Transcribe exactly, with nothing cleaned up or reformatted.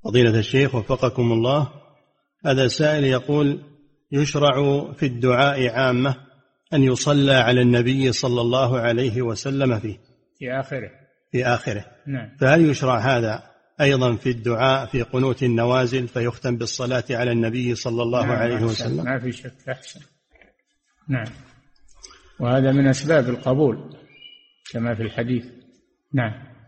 فضيلة الشيخ وفقكم الله، هذا سائل يقول: يشرع في الدعاء عامة أن يصلى على النبي صلى الله عليه وسلم فيه في آخره في آخره نعم. فهل يشرع هذا أيضا في الدعاء في قنوت النوازل فيختم بالصلاة على النبي صلى الله نعم عليه وسلم؟ ما في شك، أحسن. نعم، وهذا من أسباب القبول كما في الحديث. نعم.